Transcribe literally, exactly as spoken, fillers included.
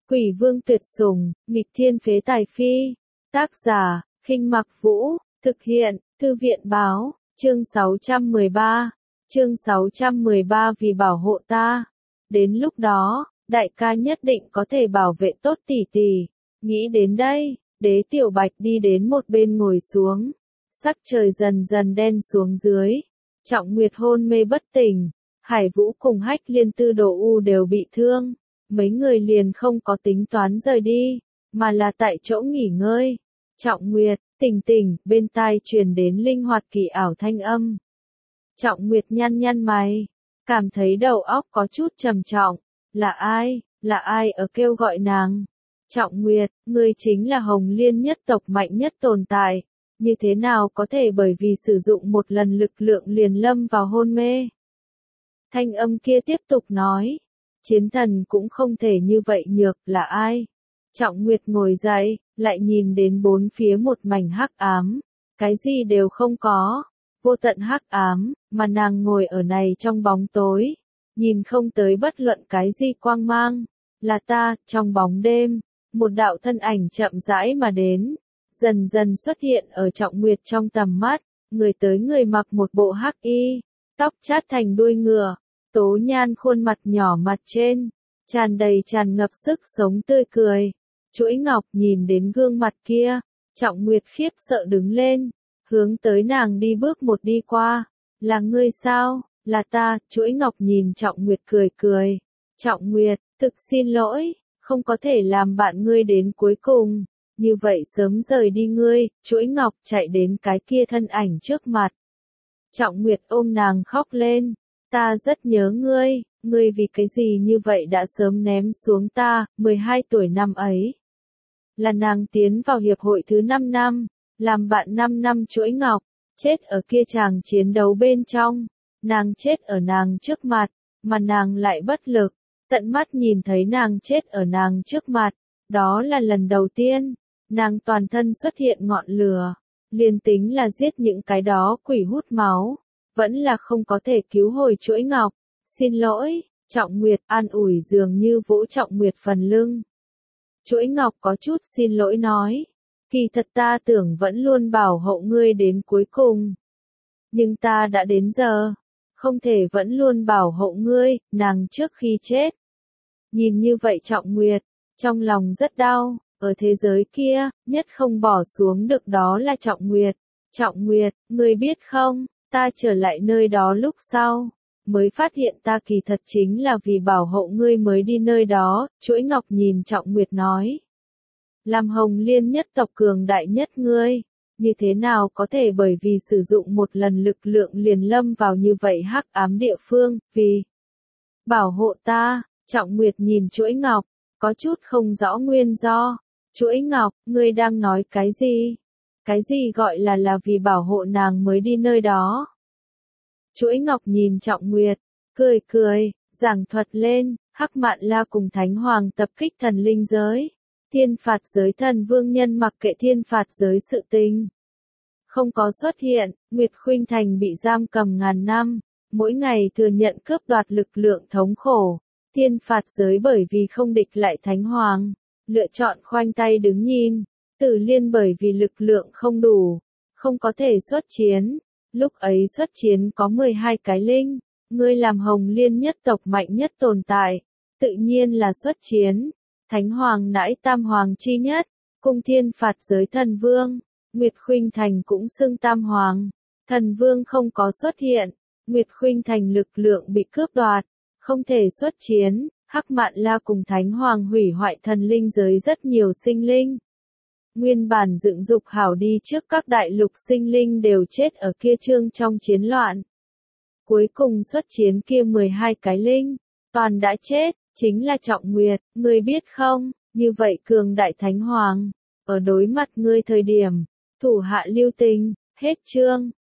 Quỷ vương tuyệt sủng, nghịch thiên phế tài phi. Tác giả, Khinh Mặc Vũ, thực hiện, Thư viện báo, chương sáu trăm mười ba. Chương sáu trăm mười ba vì bảo hộ ta. Đến lúc đó, đại ca nhất định có thể bảo vệ tốt tỷ tỷ. Nghĩ đến đây, Đế Tiểu Bạch đi đến một bên ngồi xuống. Sắc trời dần dần đen xuống dưới. Trọng Nguyệt hôn mê bất tỉnh. Hải Vũ cùng Hách Liên Tư Đồ U đều bị thương. Mấy người liền không có tính toán rời đi, mà là tại chỗ nghỉ ngơi. Trọng Nguyệt, tỉnh tỉnh, bên tai truyền đến linh hoạt kỳ ảo thanh âm. Trọng Nguyệt nhăn nhăn mày, cảm thấy đầu óc có chút trầm trọng. Là ai, là ai ở kêu gọi nàng? Trọng Nguyệt, ngươi chính là Hồng Liên nhất tộc mạnh nhất tồn tại. Như thế nào có thể bởi vì sử dụng một lần lực lượng liền lâm vào hôn mê? Thanh âm kia tiếp tục nói. Chiến thần cũng không thể như vậy nhược, là ai? Trọng Nguyệt ngồi dậy, lại nhìn đến bốn phía một mảnh hắc ám. Cái gì đều không có. Vô tận hắc ám, mà nàng ngồi ở này trong bóng tối. Nhìn không tới bất luận cái gì quang mang. Là ta, trong bóng đêm. Một đạo thân ảnh chậm rãi mà đến. Dần dần xuất hiện ở Trọng Nguyệt trong tầm mắt. Người tới người mặc một bộ hắc y. Tóc chát thành đuôi ngựa. Tố nhan khuôn mặt nhỏ mặt trên, tràn đầy tràn ngập sức sống tươi cười. Chuỗi ngọc nhìn đến gương mặt kia, Trọng Nguyệt khiếp sợ đứng lên, hướng tới nàng đi bước một đi qua. Là ngươi sao? Là ta. Chuỗi ngọc nhìn Trọng Nguyệt cười cười. Trọng Nguyệt, thực xin lỗi, không có thể làm bạn ngươi đến cuối cùng. Như vậy sớm rời đi ngươi. Chuỗi ngọc chạy đến cái kia thân ảnh trước mặt. Trọng Nguyệt ôm nàng khóc lên. Ta rất nhớ ngươi, ngươi vì cái gì như vậy đã sớm ném xuống ta. Mười hai tuổi năm ấy. Là nàng tiến vào hiệp hội thứ năm năm, làm bạn năm năm Chuỗi ngọc, chết ở kia chàng chiến đấu bên trong. Nàng chết ở nàng trước mặt, mà nàng lại bất lực, tận mắt nhìn thấy nàng chết ở nàng trước mặt. Đó là lần đầu tiên, nàng toàn thân xuất hiện ngọn lửa, liền tính là giết những cái đó quỷ hút máu. Vẫn là không có thể cứu hồi Chuỗi ngọc. Xin lỗi, Trọng Nguyệt an ủi dường như vỗ Trọng Nguyệt phần lưng. Chuỗi ngọc có chút xin lỗi nói. Kỳ thật ta tưởng vẫn luôn bảo hộ ngươi đến cuối cùng. Nhưng ta đã đến giờ. Không thể vẫn luôn bảo hộ ngươi, nàng trước khi chết. Nhìn như vậy Trọng Nguyệt, trong lòng rất đau. Ở thế giới kia, nhất không bỏ xuống được đó là Trọng Nguyệt. Trọng Nguyệt, ngươi biết không? Ta trở lại nơi đó lúc sau, mới phát hiện ta kỳ thật chính là vì bảo hộ ngươi mới đi nơi đó. Chuỗi ngọc nhìn Trọng Nguyệt nói. Làm Hồng Liên nhất tộc cường đại nhất ngươi, như thế nào có thể bởi vì sử dụng một lần lực lượng liền lâm vào như vậy hắc ám địa phương, vì bảo hộ ta. Trọng Nguyệt nhìn Chuỗi ngọc, có chút không rõ nguyên do. Chuỗi ngọc, ngươi đang nói cái gì? Cái gì gọi là là vì bảo hộ nàng mới đi nơi đó? Chuỗi ngọc nhìn Trọng Nguyệt, cười cười, giảng thuật lên. Hắc Mạn La cùng Thánh Hoàng tập kích thần linh giới. Thiên phạt giới thần vương nhân mặc kệ thiên phạt giới sự tình. Không có xuất hiện. Nguyệt Khuynh Thành bị giam cầm ngàn năm. Mỗi ngày thừa nhận cướp đoạt lực lượng thống khổ. Thiên phạt giới bởi vì không địch lại Thánh Hoàng, lựa chọn khoanh tay đứng nhìn. Tử Liên bởi vì lực lượng không đủ, không có thể xuất chiến. Lúc ấy xuất chiến có mười hai cái linh. Ngươi làm Hồng Liên nhất tộc mạnh nhất tồn tại, tự nhiên là xuất chiến. Thánh Hoàng nãi Tam Hoàng chi nhất, cung thiên phạt giới thần vương. Nguyệt Khuynh Thành cũng xưng Tam Hoàng. Thần vương không có xuất hiện. Nguyệt Khuynh Thành lực lượng bị cướp đoạt, không thể xuất chiến. Hắc Mạn La cùng Thánh Hoàng hủy hoại thần linh giới rất nhiều sinh linh. Nguyên bản dựng dục hảo đi trước các đại lục sinh linh đều chết ở kia chương trong chiến loạn. Cuối cùng xuất chiến kia mười hai cái linh, toàn đã chết, chính là Trọng Nguyệt. Ngươi biết không, như vậy cường đại Thánh Hoàng, ở đối mặt ngươi thời điểm, thủ hạ lưu tình. Hết chương.